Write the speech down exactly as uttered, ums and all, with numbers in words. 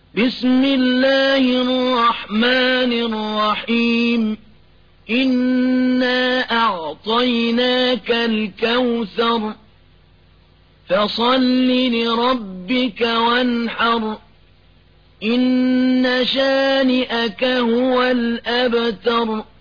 بسم الله الرحمن الرحيم إنا أعطيناك الكوثر فصل لربك وانحر إن شانئك هو الأبتر